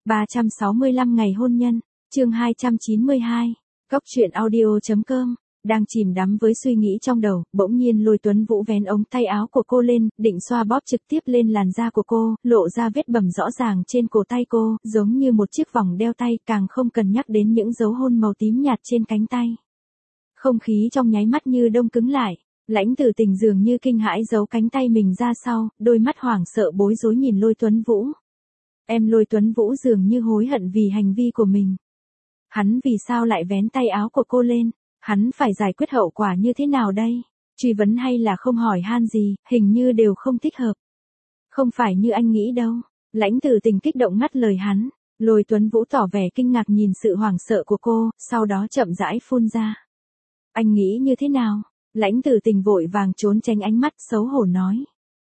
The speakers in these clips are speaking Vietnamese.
365 ngày hôn nhân, chương 292, Cốc truyện audio.com. Đang chìm đắm với suy nghĩ trong đầu, bỗng nhiên Lôi Tuấn Vũ vén ống tay áo của cô lên, định xoa bóp trực tiếp lên làn da của cô, lộ ra vết bầm rõ ràng trên cổ tay cô, giống như một chiếc vòng đeo tay, càng không cần nhắc đến những dấu hôn màu tím nhạt trên cánh tay. Không khí trong nháy mắt như đông cứng lại, Lãnh Tử Tình dường như kinh hãi giấu cánh tay mình ra sau, đôi mắt hoảng sợ bối rối nhìn Lôi Tuấn Vũ. Lôi Tuấn Vũ dường như hối hận vì hành vi của mình. Hắn vì sao lại vén tay áo của cô lên? Hắn phải giải quyết hậu quả như thế nào đây? Truy vấn hay là không hỏi han gì, hình như đều không thích hợp. Không phải như anh nghĩ đâu. Lãnh Tử Tình kích động ngắt lời hắn. Lôi Tuấn Vũ tỏ vẻ kinh ngạc nhìn sự hoảng sợ của cô, sau đó chậm rãi phun ra. Anh nghĩ như thế nào? Lãnh Tử Tình vội vàng trốn tránh ánh mắt xấu hổ nói.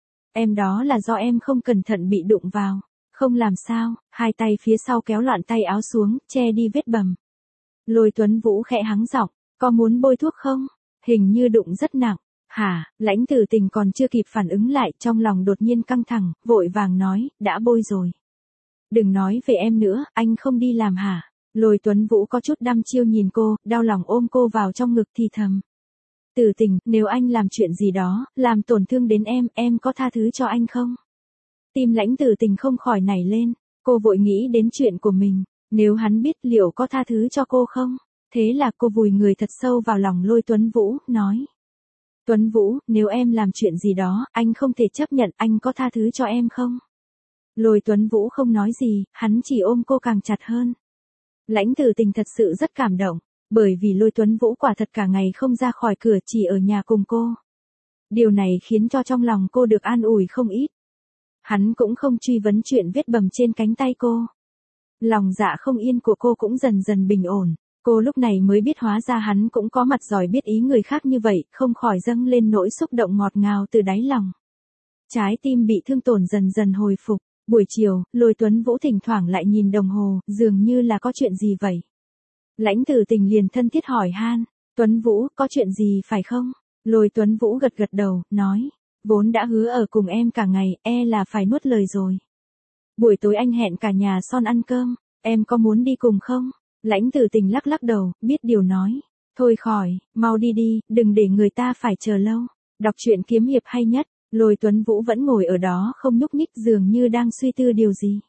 Đó là do em không cẩn thận bị đụng vào. Không làm sao, hai tay phía sau kéo loạn tay áo xuống, che đi vết bầm. Lôi Tuấn Vũ khẽ hắng giọng, có muốn bôi thuốc không? Hình như đụng rất nặng. Hả? Lãnh Tử Tình còn chưa kịp phản ứng lại, trong lòng đột nhiên căng thẳng, vội vàng nói, đã bôi rồi. Đừng nói về em nữa, anh không đi làm hả? Lôi Tuấn Vũ có chút đăm chiêu nhìn cô, đau lòng ôm cô vào trong ngực thì thầm. Tử Tình, nếu anh làm chuyện gì đó, làm tổn thương đến em có tha thứ cho anh không? Tim Lãnh Tử Tình không khỏi nảy lên, cô vội nghĩ đến chuyện của mình, nếu hắn biết liệu có tha thứ cho cô không? Thế là cô vùi người thật sâu vào lòng Lôi Tuấn Vũ, nói. Tuấn Vũ, nếu em làm chuyện gì đó, anh không thể chấp nhận, anh có tha thứ cho em không? Lôi Tuấn Vũ không nói gì, hắn chỉ ôm cô càng chặt hơn. Lãnh Tử Tình thật sự rất cảm động, bởi vì Lôi Tuấn Vũ quả thật cả ngày không ra khỏi cửa, chỉ ở nhà cùng cô. Điều này khiến cho trong lòng cô được an ủi không ít. Hắn cũng không truy vấn chuyện vết bầm trên cánh tay cô. Lòng dạ không yên của cô cũng dần dần bình ổn. Cô lúc này mới biết hóa ra hắn cũng có mặt giỏi biết ý người khác như vậy, không khỏi dâng lên nỗi xúc động ngọt ngào từ đáy lòng. Trái tim bị thương tổn dần dần hồi phục. Buổi chiều, Lôi Tuấn Vũ thỉnh thoảng lại nhìn đồng hồ, dường như là có chuyện gì vậy. Lãnh Tử Tình liền thân thiết hỏi han, Tuấn Vũ, có chuyện gì phải không? Lôi Tuấn Vũ gật gật đầu, nói, vốn đã hứa ở cùng em cả ngày, là phải nuốt lời rồi. Buổi tối anh hẹn cả nhà Son ăn cơm, em có muốn đi cùng không? Lãnh Tử Tình lắc lắc đầu, biết điều nói, thôi khỏi, mau đi đi, đừng để người ta phải chờ lâu. Đọc truyện kiếm hiệp hay nhất. Lôi Tuấn Vũ vẫn ngồi ở đó không nhúc nhích, dường như đang suy tư điều gì.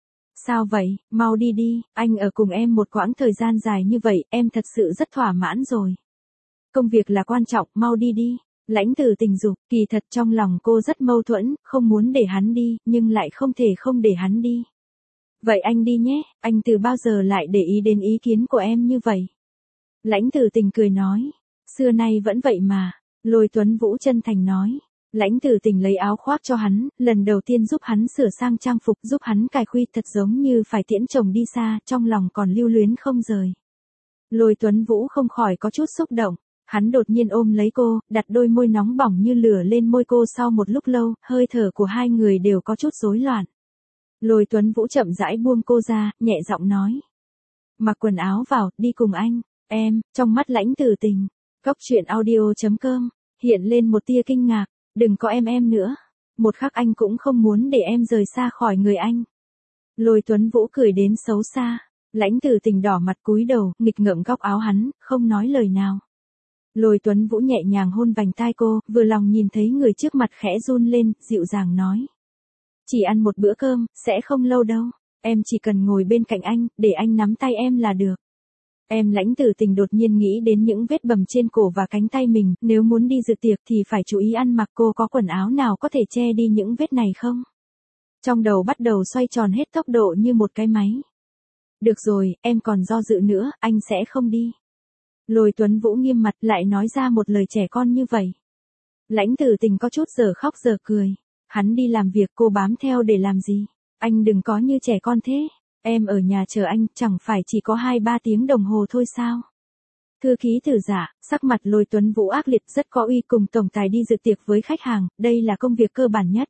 Sao vậy, mau đi đi, anh ở cùng em một quãng thời gian dài như vậy, em thật sự rất thỏa mãn rồi. Công việc là quan trọng, mau đi đi. Lãnh Tử Tình giục, kỳ thật trong lòng cô rất mâu thuẫn, không muốn để hắn đi, nhưng lại không thể không để hắn đi. Vậy anh đi nhé, anh từ bao giờ lại để ý đến ý kiến của em như vậy? Lãnh Tử Tình cười nói, xưa nay vẫn vậy mà. Lôi Tuấn Vũ chân thành nói. Lãnh Tử Tình lấy áo khoác cho hắn, lần đầu tiên giúp hắn sửa sang trang phục, giúp hắn cài khuy, thật giống như phải tiễn chồng đi xa, trong lòng còn lưu luyến không rời. Lôi Tuấn Vũ không khỏi có chút xúc động, hắn đột nhiên ôm lấy cô, đặt đôi môi nóng bỏng như lửa lên môi cô. Sau một lúc lâu, hơi thở của hai người đều có chút rối loạn. Lôi Tuấn Vũ chậm rãi buông cô ra, nhẹ giọng nói. Mặc quần áo vào, đi cùng anh. Trong mắt Lãnh Tử Tình, Cốc truyện audio.com, hiện lên một tia kinh ngạc. Đừng có em nữa. Một khắc anh cũng không muốn để em rời xa khỏi người anh. Lôi Tuấn Vũ cười đến xấu xa. Lãnh Tử Tình đỏ mặt cúi đầu, nghịch ngợm góc áo hắn, không nói lời nào. Lôi Tuấn Vũ nhẹ nhàng hôn vành tai cô, vừa lòng nhìn thấy người trước mặt khẽ run lên, dịu dàng nói. Chỉ ăn một bữa cơm, sẽ không lâu đâu. Em chỉ cần ngồi bên cạnh anh, để anh nắm tay em là được. Lãnh Tử Tình đột nhiên nghĩ đến những vết bầm trên cổ và cánh tay mình, nếu muốn đi dự tiệc thì phải chú ý ăn mặc. Cô có quần áo nào có thể che đi những vết này không? Trong đầu bắt đầu xoay tròn hết tốc độ như một cái máy. Được rồi, em còn do dự nữa, anh sẽ không đi. Lôi Tuấn Vũ nghiêm mặt lại nói ra một lời trẻ con như vậy. Lãnh Tử Tình có chút giờ khóc giờ cười. Hắn đi làm việc, cô bám theo để làm gì? Anh đừng có như trẻ con thế. Em ở nhà chờ anh, chẳng phải chỉ có 2-3 tiếng đồng hồ thôi sao? Thư ký Tử Dạ, sắc mặt Lôi Tuấn Vũ ác liệt, rất có uy, cùng tổng tài đi dự tiệc với khách hàng, đây là công việc cơ bản nhất.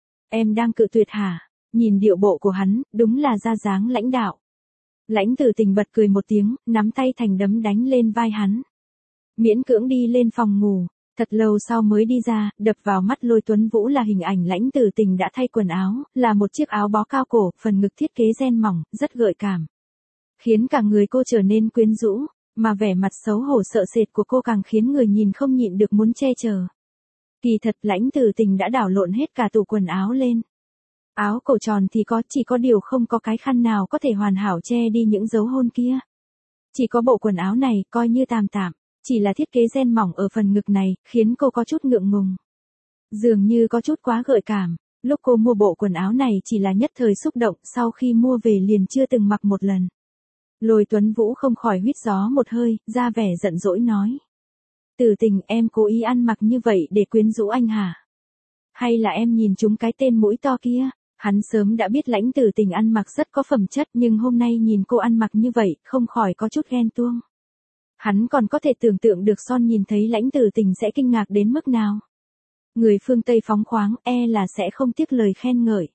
Em đang cự tuyệt hả? Nhìn điệu bộ của hắn, đúng là ra dáng lãnh đạo. Lãnh Tử Tình bật cười một tiếng, nắm tay thành đấm đánh lên vai hắn. Miễn cưỡng đi lên phòng ngủ, Thật lâu sau mới đi ra, đập vào mắt Lôi Tuấn Vũ là hình ảnh Lãnh Tử Tình đã thay quần áo, là một chiếc áo bó cao cổ, phần ngực thiết kế ren mỏng, rất gợi cảm. Khiến cả người cô trở nên quyến rũ, mà vẻ mặt xấu hổ sợ sệt của cô càng khiến người nhìn không nhịn được muốn che chở. Kỳ thật Lãnh Tử Tình đã đảo lộn hết cả tủ quần áo lên. Áo cổ tròn thì có, chỉ có điều không có cái khăn nào có thể hoàn hảo che đi những dấu hôn kia. Chỉ có bộ quần áo này, coi như tạm tạm, chỉ là thiết kế ren mỏng ở phần ngực này, khiến cô có chút ngượng ngùng. Dường như có chút quá gợi cảm, lúc cô mua bộ quần áo này chỉ là nhất thời xúc động, sau khi mua về liền chưa từng mặc một lần. Lôi Tuấn Vũ không khỏi huýt gió một hơi, ra vẻ giận dỗi nói. Tử Tình, em cố ý ăn mặc như vậy để quyến rũ anh hả? Hay là em nhìn trúng cái tên mũi to kia? Hắn sớm đã biết Lãnh Tử Tình ăn mặc rất có phẩm chất, nhưng hôm nay nhìn cô ăn mặc như vậy, không khỏi có chút ghen tuông. Hắn còn có thể tưởng tượng được Son nhìn thấy Lãnh Tử Tình sẽ kinh ngạc đến mức nào. Người phương Tây phóng khoáng, là sẽ không tiếc lời khen ngợi.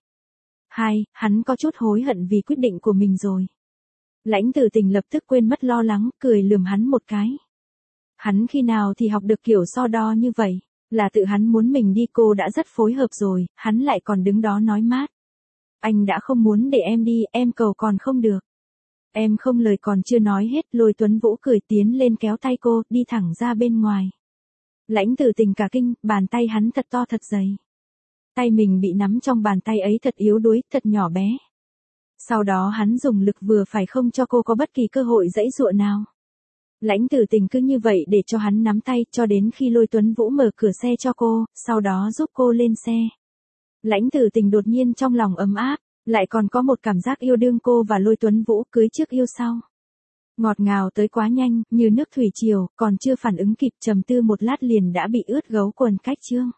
Hắn có chút hối hận vì quyết định của mình rồi. Lãnh Tử Tình lập tức quên mất lo lắng, cười lườm hắn một cái. Hắn khi nào thì học được kiểu so đo như vậy, là tự hắn muốn mình đi, cô đã rất phối hợp rồi, hắn lại còn đứng đó nói mát. Anh đã không muốn để em đi, em cầu còn không được. Em không, lời còn chưa nói hết, Lôi Tuấn Vũ cười tiến lên kéo tay cô, đi thẳng ra bên ngoài. Lãnh Tử Tình cả kinh, bàn tay hắn thật to thật dày. Tay mình bị nắm trong bàn tay ấy thật yếu đuối, thật nhỏ bé. Sau đó hắn dùng lực vừa phải không cho cô có bất kỳ cơ hội giãy giụa nào. Lãnh Tử Tình cứ như vậy để cho hắn nắm tay, cho đến khi Lôi Tuấn Vũ mở cửa xe cho cô, sau đó giúp cô lên xe. Lãnh Tử Tình đột nhiên trong lòng ấm áp, lại còn có một cảm giác yêu đương cô và Lôi Tuấn Vũ cưới trước yêu sau. Ngọt ngào tới quá nhanh, như nước thủy triều, còn chưa phản ứng kịp trầm tư một lát liền đã bị ướt gấu quần cách chương.